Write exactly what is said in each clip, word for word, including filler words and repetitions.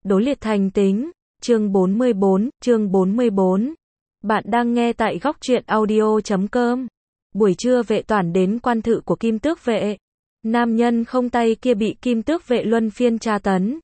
Đối liệt thành tính, chương bốn mươi bốn, chương bốn mươi bốn. Bạn đang nghe tại góc truyện audio chấm com. Buổi trưa Vệ Toản đến quan thự của Kim Tước Vệ. Nam nhân không tay kia bị Kim Tước Vệ luân phiên tra tấn.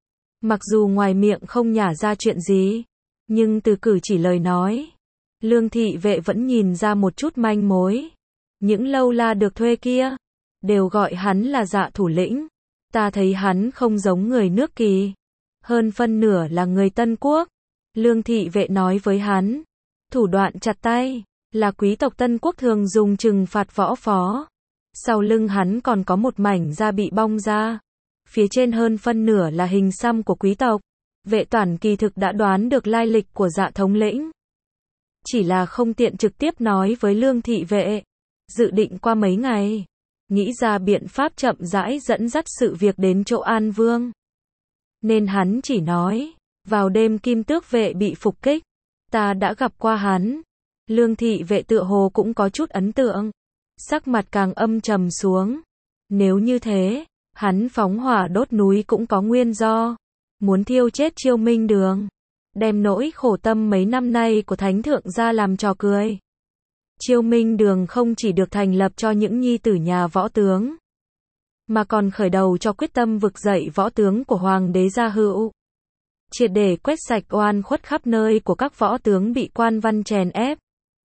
Mặc dù ngoài miệng không nhả ra chuyện gì, nhưng từ cử chỉ lời nói, Lương Thị Vệ vẫn nhìn ra một chút manh mối. Những lâu la được thuê kia, đều gọi hắn là Dạ thủ lĩnh. Ta thấy hắn không giống người nước Kỳ, hơn phân nửa là người Tân Quốc. Lương Thị Vệ nói với hắn, thủ đoạn chặt tay, là quý tộc Tân Quốc thường dùng trừng phạt võ phó. Sau lưng hắn còn có một mảnh da bị bong ra, phía trên hơn phân nửa là hình xăm của quý tộc. Vệ Toản kỳ thực đã đoán được lai lịch của Dạ thống lĩnh, chỉ là không tiện trực tiếp nói với Lương Thị Vệ. Dự định qua mấy ngày, nghĩ ra biện pháp chậm rãi dẫn dắt sự việc đến chỗ An Vương. Nên hắn chỉ nói, vào đêm Kim Tước Vệ bị phục kích, ta đã gặp qua hắn. Lương Thị Vệ tựa hồ cũng có chút ấn tượng, sắc mặt càng âm trầm xuống. Nếu như thế, hắn phóng hỏa đốt núi cũng có nguyên do, muốn thiêu chết Chiêu Minh Đường, đem nỗi khổ tâm mấy năm nay của Thánh Thượng gia làm trò cười. Chiêu Minh Đường không chỉ được thành lập cho những nhi tử nhà võ tướng, mà còn khởi đầu cho quyết tâm vực dậy võ tướng của Hoàng đế Gia Hữu, triệt để quét sạch oan khuất khắp nơi của các võ tướng bị quan văn chèn ép.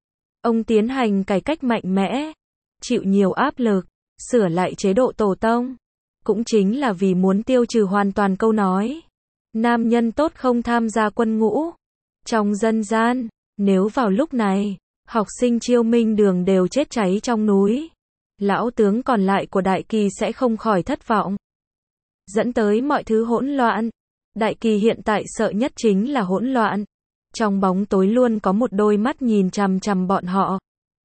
Ông tiến hành cải cách mạnh mẽ, chịu nhiều áp lực, sửa lại chế độ tổ tông, cũng chính là vì muốn tiêu trừ hoàn toàn câu nói nam nhân tốt không tham gia quân ngũ. Trong dân gian, nếu vào lúc này, học sinh Chiêu Minh Đường đều chết cháy trong núi, lão tướng còn lại của Đại Kỳ sẽ không khỏi thất vọng, dẫn tới mọi thứ hỗn loạn. Đại Kỳ hiện tại sợ nhất chính là hỗn loạn. Trong bóng tối luôn có một đôi mắt nhìn chằm chằm bọn họ.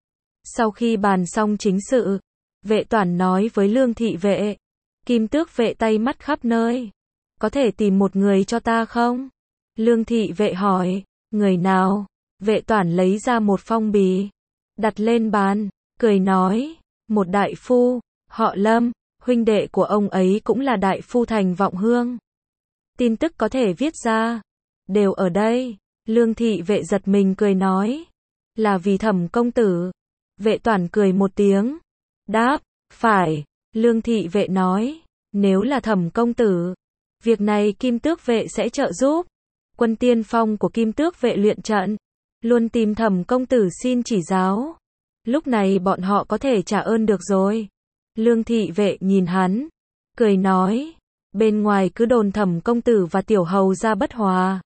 Sau khi bàn xong chính sự, Vệ Toản nói với Lương Thị Vệ, Kim Tước Vệ tay mắt khắp nơi, có thể tìm một người cho ta không? Lương Thị Vệ hỏi, người nào? Vệ Toản lấy ra một phong bì, đặt lên bàn, cười nói, một đại phu, họ Lâm, huynh đệ của ông ấy cũng là đại phu thành Vọng Hương. Tin tức có thể viết ra, đều ở đây. Lương Thị Vệ giật mình cười nói, là vì Thẩm công tử. Vệ Toản cười một tiếng, đáp, phải. Lương Thị Vệ nói, nếu là Thẩm công tử, việc này Kim Tước Vệ sẽ trợ giúp. Quân tiên phong của Kim Tước Vệ luyện trận, luôn tìm Thẩm công tử xin chỉ giáo. Lúc này bọn họ có thể trả ơn được rồi. Lương Thị Vệ nhìn hắn, cười nói, bên ngoài cứ đồn Thẩm công tử và tiểu hầu gia bất hòa,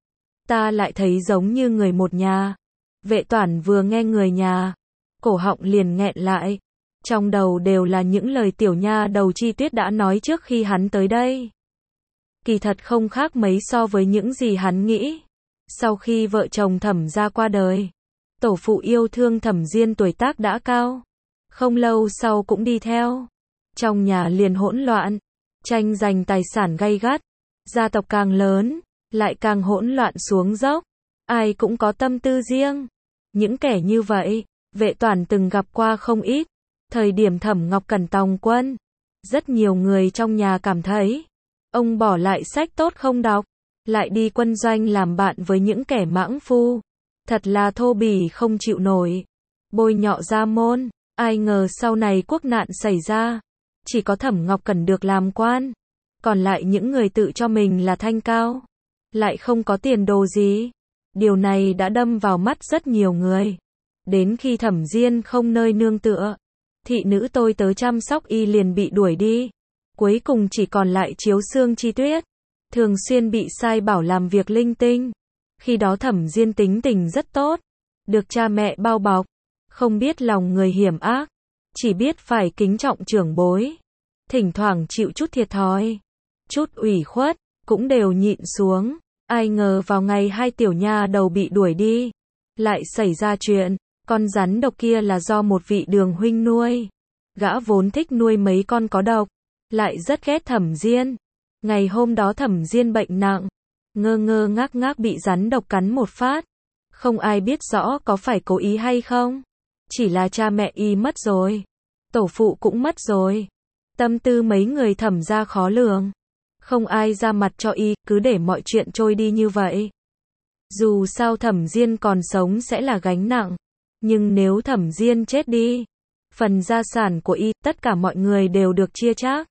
ta lại thấy giống như người một nhà. Vệ Toản vừa nghe người nhà, cổ họng liền nghẹn lại. Trong đầu đều là những lời tiểu nha đầu Chi Tuyết đã nói trước khi hắn tới đây. Kỳ thật không khác mấy so với những gì hắn nghĩ. Sau khi vợ chồng Thẩm gia qua đời, tổ phụ yêu thương Thẩm Diên tuổi tác đã cao, không lâu sau cũng đi theo. Trong nhà liền hỗn loạn, tranh giành tài sản gay gắt, gia tộc càng lớn, lại càng hỗn loạn xuống dốc, ai cũng có tâm tư riêng. Những kẻ như vậy, Vệ Toản từng gặp qua không ít. Thời điểm Thẩm Ngọc Cẩn tòng quân, rất nhiều người trong nhà cảm thấy, ông bỏ lại sách tốt không đọc, lại đi quân doanh làm bạn với những kẻ mãng phu. Thật là thô bỉ không chịu nổi, bôi nhọ gia môn. Ai ngờ sau này quốc nạn xảy ra, chỉ có Thẩm Ngọc Cẩn được làm quan, còn lại những người tự cho mình là thanh cao, lại không có tiền đồ gì. Điều này đã đâm vào mắt rất nhiều người. Đến khi Thẩm Diên không nơi nương tựa, thị nữ tôi tớ chăm sóc y liền bị đuổi đi. Cuối cùng chỉ còn lại Chiếu Xương Chi Tuyết, thường xuyên bị sai bảo làm việc linh tinh. Khi đó Thẩm Diên tính tình rất tốt, được cha mẹ bao bọc, không biết lòng người hiểm ác, chỉ biết phải kính trọng trưởng bối, thỉnh thoảng chịu chút thiệt thòi, chút ủy khuất, cũng đều nhịn xuống. Ai ngờ vào ngày hai tiểu nha đầu bị đuổi đi, lại xảy ra chuyện. Con rắn độc kia là do một vị Đường huynh nuôi. Gã vốn thích nuôi mấy con có độc, lại rất ghét Thẩm Diên. Ngày hôm đó Thẩm Diên bệnh nặng, ngơ ngơ ngác ngác bị rắn độc cắn một phát. Không ai biết rõ có phải cố ý hay không, chỉ là cha mẹ y mất rồi, tổ phụ cũng mất rồi. Tâm tư mấy người Thẩm gia khó lường. Không ai ra mặt cho y, cứ để mọi chuyện trôi đi như vậy. Dù sao Thẩm Diên còn sống sẽ là gánh nặng, nhưng nếu Thẩm Diên chết đi, phần gia sản của y, tất cả mọi người đều được chia chác.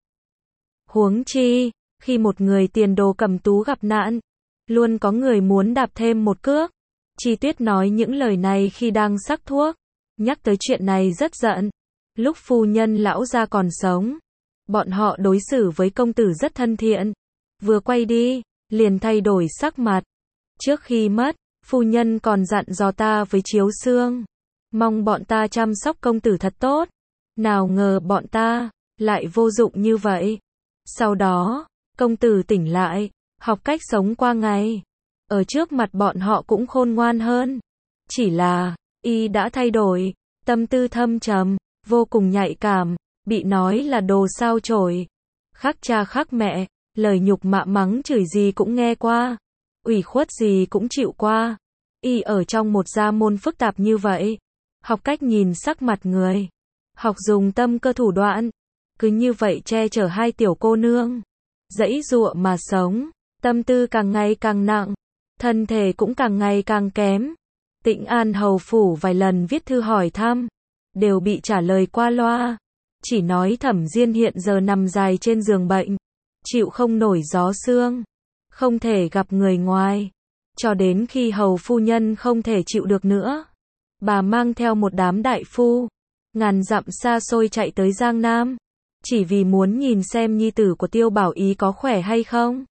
Huống chi, khi một người tiền đồ cầm tú gặp nạn, luôn có người muốn đạp thêm một cước. Chi Tuyết nói những lời này khi đang sắc thuốc, nhắc tới chuyện này rất giận. Lúc phu nhân lão gia còn sống, bọn họ đối xử với công tử rất thân thiện. Vừa quay đi, liền thay đổi sắc mặt. Trước khi mất, phu nhân còn dặn dò ta với Chiếu Xương, mong bọn ta chăm sóc công tử thật tốt. Nào ngờ bọn ta lại vô dụng như vậy. Sau đó, công tử tỉnh lại, học cách sống qua ngày. Ở trước mặt bọn họ cũng khôn ngoan hơn. Chỉ là, y đã thay đổi, tâm tư thâm trầm, vô cùng nhạy cảm, bị nói là đồ sao chổi. Khác cha khác mẹ, lời nhục mạ mắng chửi gì cũng nghe qua, ủy khuất gì cũng chịu qua. Y ở trong một gia môn phức tạp như vậy, học cách nhìn sắc mặt người, học dùng tâm cơ thủ đoạn, cứ như vậy che chở hai tiểu cô nương, giãy giụa mà sống, tâm tư càng ngày càng nặng, thân thể cũng càng ngày càng kém. Tĩnh An hầu phủ vài lần viết thư hỏi thăm, đều bị trả lời qua loa, chỉ nói Thẩm Diên hiện giờ nằm dài trên giường bệnh, chịu không nổi gió sương, không thể gặp người ngoài. Cho đến khi hầu phu nhân không thể chịu được nữa, bà mang theo một đám đại phu, ngàn dặm xa xôi chạy tới Giang Nam, chỉ vì muốn nhìn xem nhi tử của Tiêu Bảo Ý có khỏe hay không.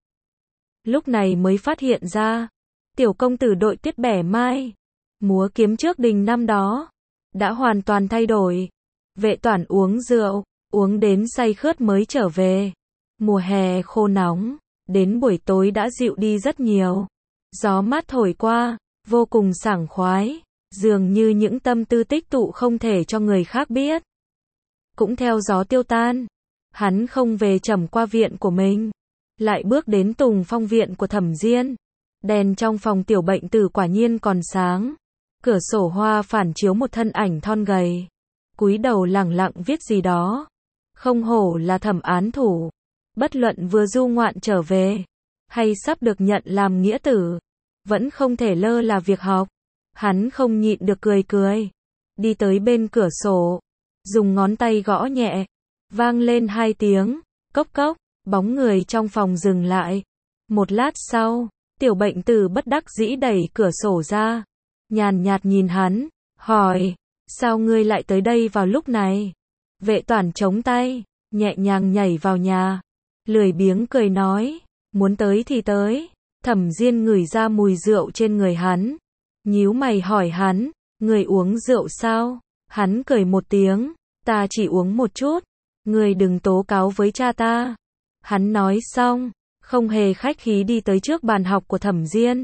Lúc này mới phát hiện ra, tiểu công tử đội Tuyết Bẻ Mai, múa kiếm trước đình năm đó, đã hoàn toàn thay đổi. Vệ Toản uống rượu, uống đến say khướt mới trở về. Mùa hè khô nóng, đến buổi tối đã dịu đi rất nhiều. Gió mát thổi qua, vô cùng sảng khoái, dường như những tâm tư tích tụ không thể cho người khác biết. Cũng theo gió tiêu tan, hắn không về Trầm qua viện của mình, lại bước đến Tùng Phong viện của Thẩm Diên. Đèn trong phòng tiểu bệnh tử quả nhiên còn sáng. Cửa sổ hoa phản chiếu một thân ảnh thon gầy, cúi đầu lẳng lặng viết gì đó. Không hổ là Thẩm án thủ, bất luận vừa du ngoạn trở về, hay sắp được nhận làm nghĩa tử, vẫn không thể lơ là việc học. Hắn không nhịn được cười cười, đi tới bên cửa sổ, dùng ngón tay gõ nhẹ, vang lên hai tiếng, cốc cốc, bóng người trong phòng dừng lại. Một lát sau, tiểu bệnh tử bất đắc dĩ đẩy cửa sổ ra, nhàn nhạt nhìn hắn, hỏi, sao ngươi lại tới đây vào lúc này? Vệ Toản chống tay, nhẹ nhàng nhảy vào nhà, lười biếng cười nói, muốn tới thì tới. Thẩm Diên ngửi ra mùi rượu trên người hắn, nhíu mày hỏi hắn, ngươi uống rượu sao? Hắn cười một tiếng, ta chỉ uống một chút, ngươi đừng tố cáo với cha ta. Hắn nói xong, không hề khách khí đi tới trước bàn học của Thẩm Diên.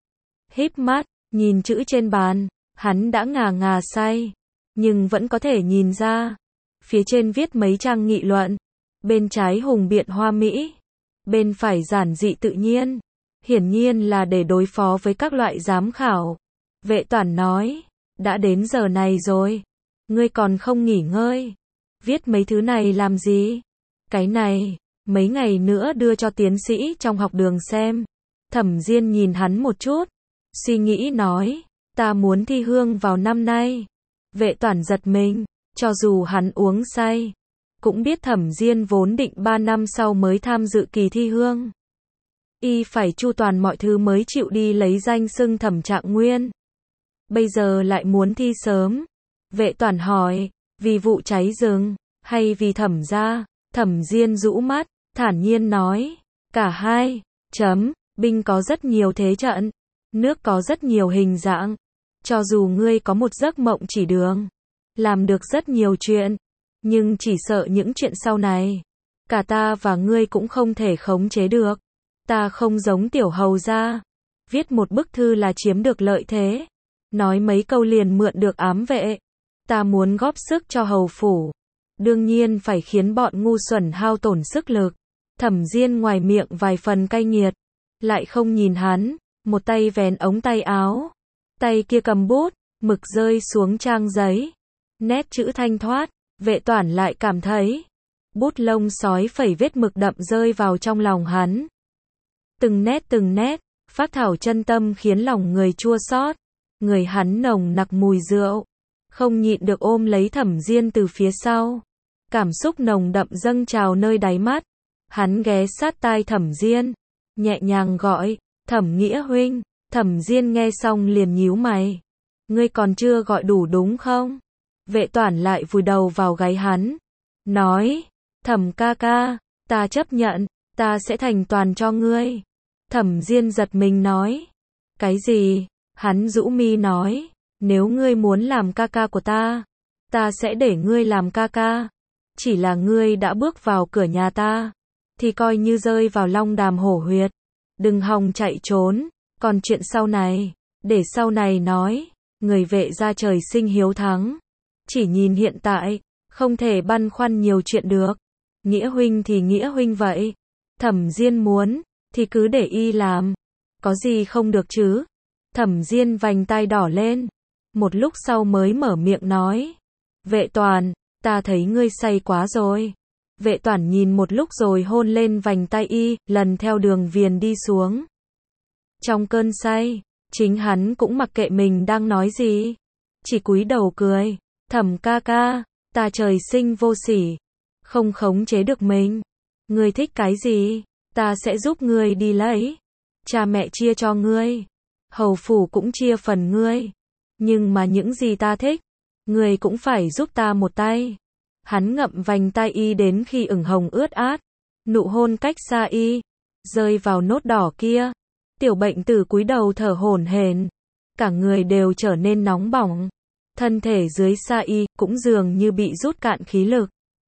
Híp mắt, nhìn chữ trên bàn, hắn đã ngà ngà say, nhưng vẫn có thể nhìn ra. Phía trên viết mấy trang nghị luận, bên trái hùng biện hoa mỹ, bên phải giản dị tự nhiên, hiển nhiên là để đối phó với các loại giám khảo. Vệ Toản nói, đã đến giờ này rồi, ngươi còn không nghỉ ngơi, viết mấy thứ này làm gì? Cái này, mấy ngày nữa đưa cho tiến sĩ trong học đường xem. Thẩm Diên nhìn hắn một chút, suy nghĩ nói, ta muốn thi hương vào năm nay. Vệ Toản giật mình, cho dù hắn uống say, cũng biết Thẩm Diên vốn định ba năm sau mới tham dự kỳ thi hương. Y phải chu toàn mọi thứ mới chịu đi lấy danh xưng Thẩm Trạng Nguyên. Bây giờ lại muốn thi sớm. Vệ Toản hỏi, vì vụ cháy rừng, hay vì Thẩm gia? Thẩm Diên rũ mắt, thản nhiên nói, cả hai. Chấm, binh có rất nhiều thế trận, nước có rất nhiều hình dạng. Cho dù ngươi có một giấc mộng chỉ đường, làm được rất nhiều chuyện, nhưng chỉ sợ những chuyện sau này, cả ta và ngươi cũng không thể khống chế được. Ta không giống tiểu hầu gia, viết một bức thư là chiếm được lợi thế, nói mấy câu liền mượn được ám vệ. Ta muốn góp sức cho hầu phủ, đương nhiên phải khiến bọn ngu xuẩn hao tổn sức lực. Thẩm Diên ngoài miệng vài phần cay nghiệt, lại không nhìn hắn, một tay vén ống tay áo, tay kia cầm bút, mực rơi xuống trang giấy, nét chữ thanh thoát. Vệ Toản lại cảm thấy, Bút lông sói phẩy vết mực đậm rơi vào trong lòng hắn. Từng nét từng nét, phác thảo chân tâm khiến lòng người chua xót. Người hắn nồng nặc mùi rượu, không nhịn được ôm lấy Thẩm Diên từ phía sau. Cảm xúc nồng đậm dâng trào nơi đáy mắt. Hắn ghé sát tai Thẩm Diên, nhẹ nhàng gọi, Thẩm Nghĩa huynh. Thẩm Diên nghe xong liền nhíu mày. Ngươi còn chưa gọi đủ đúng không? Vệ Toản lại vùi đầu vào gáy hắn, nói, Thẩm ca ca, ta chấp nhận, ta sẽ thành toàn cho ngươi. Thẩm Diên giật mình nói, cái gì? Hắn rũ mi nói, nếu ngươi muốn làm ca ca của ta, ta sẽ để ngươi làm ca ca. Chỉ là ngươi đã bước vào cửa nhà ta, thì coi như rơi vào long đàm hổ huyệt. Đừng hòng chạy trốn, còn chuyện sau này, để sau này nói. Người Vệ gia trời sinh hiếu thắng, chỉ nhìn hiện tại, không thể băn khoăn nhiều chuyện được. Nghĩa huynh thì Nghĩa huynh vậy, Thẩm Diên muốn, thì cứ để y làm, có gì không được chứ? Thẩm Diên vành tai đỏ lên, một lúc sau mới mở miệng nói, Vệ Toàn, ta thấy ngươi say quá rồi. Vệ Toản nhìn một lúc rồi hôn lên vành tai y, lần theo đường viền đi xuống. Trong cơn say, chính hắn cũng mặc kệ mình đang nói gì, chỉ cúi đầu cười, Thẩm ca ca, ta trời sinh vô sỉ, không khống chế được mình. Ngươi thích cái gì, ta sẽ giúp ngươi đi lấy. Cha mẹ chia cho ngươi, hầu phủ cũng chia phần ngươi, nhưng mà những gì ta thích, ngươi cũng phải giúp ta một tay. Hắn ngậm vành tai y đến khi ửng hồng ướt át, nụ hôn cách xa y, rơi vào nốt đỏ kia. Tiểu bệnh tử cúi đầu thở hổn hển, cả người đều trở nên nóng bỏng, thân thể dưới xa y cũng dường như bị rút cạn khí lực,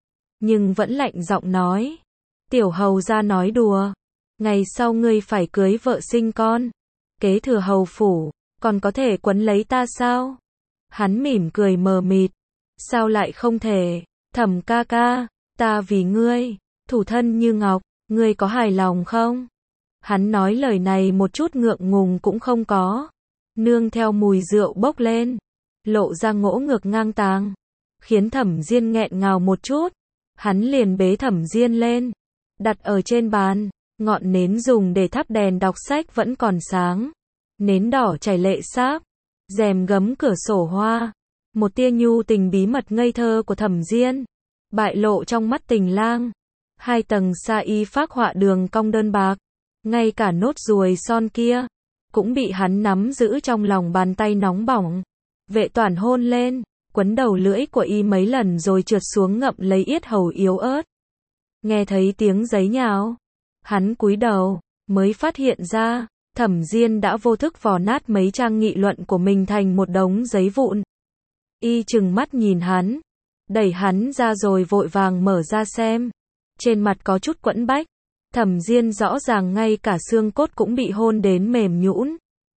nhưng vẫn lạnh giọng nói, tiểu hầu gia nói đùa, ngày sau ngươi phải cưới vợ sinh con, kế thừa hầu phủ, còn có thể quấn lấy ta sao? Hắn mỉm cười mờ mịt, sao lại không thể? Thẩm ca ca, ta vì ngươi, thủ thân như ngọc, ngươi có hài lòng không? Hắn nói lời này một chút ngượng ngùng cũng không có, nương theo mùi rượu bốc lên, lộ ra ngỗ ngược ngang tàng, khiến Thẩm Diên nghẹn ngào một chút. Hắn liền bế Thẩm Diên lên, đặt ở trên bàn, ngọn nến dùng để thắp đèn đọc sách vẫn còn sáng, nến đỏ chảy lệ sáp, rèm gấm cửa sổ hoa, một tia nhu tình bí mật ngây thơ của Thẩm Diên, bại lộ trong mắt tình lang. Hai tầng sa y phác họa đường cong đơn bạc, ngay cả nốt ruồi son kia, cũng bị hắn nắm giữ trong lòng bàn tay nóng bỏng. Vệ Toản hôn lên, quấn đầu lưỡi của y mấy lần rồi trượt xuống ngậm lấy yết hầu yếu ớt. Nghe thấy tiếng giấy nhào, hắn cúi đầu, mới phát hiện ra, Thẩm Diên đã vô thức vò nát mấy trang nghị luận của mình thành một đống giấy vụn. Y trừng mắt nhìn hắn, đẩy hắn ra rồi vội vàng mở ra xem. Trên mặt có chút quẫn bách, Thẩm Diên rõ ràng ngay cả xương cốt cũng bị hôn đến mềm nhũn.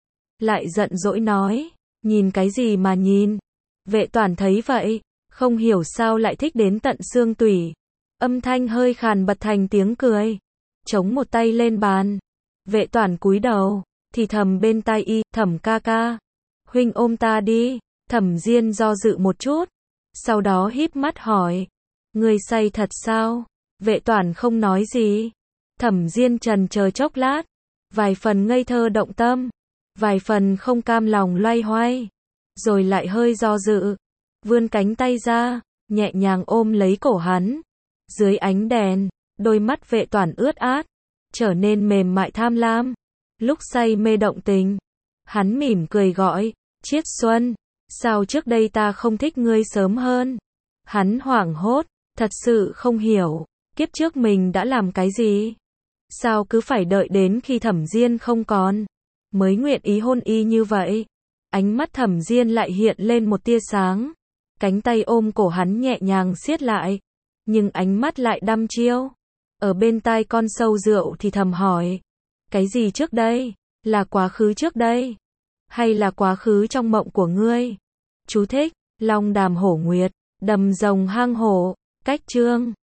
Lại giận dỗi nói, nhìn cái gì mà nhìn? Vệ Toản thấy vậy, không hiểu sao lại thích đến tận xương tủy. Âm thanh hơi khàn bật thành tiếng cười, chống một tay lên bàn. Vệ Toản cúi đầu, thì thầm bên tai y, Thẩm ca ca, huynh ôm ta đi. Thẩm Diên do dự một chút, sau đó híp mắt hỏi, ngươi say thật sao? Vệ Toản không nói gì. Thẩm Diên trần chờ chốc lát, vài phần ngây thơ động tâm, vài phần không cam lòng loay hoay, rồi lại hơi do dự, vươn cánh tay ra, nhẹ nhàng ôm lấy cổ hắn. Dưới ánh đèn, đôi mắt Vệ Toản ướt át, trở nên mềm mại tham lam, lúc say mê động tình. Hắn mỉm cười gọi, Chiết Xuân, sao trước đây ta không thích ngươi sớm hơn? Hắn hoảng hốt, thật sự không hiểu, kiếp trước mình đã làm cái gì? Sao cứ phải đợi đến khi Thẩm Diên không còn, mới nguyện ý hôn y như vậy? Ánh mắt Thẩm Diên lại hiện lên một tia sáng, cánh tay ôm cổ hắn nhẹ nhàng siết lại, nhưng ánh mắt lại đăm chiêu. Ở bên tai con sâu rượu thì thầm hỏi, cái gì trước đây? Là quá khứ trước đây? Hay là quá khứ trong mộng của ngươi? Chú thích, Long Đàm Hổ Nguyệt, đầm rồng hang hổ, cách chương.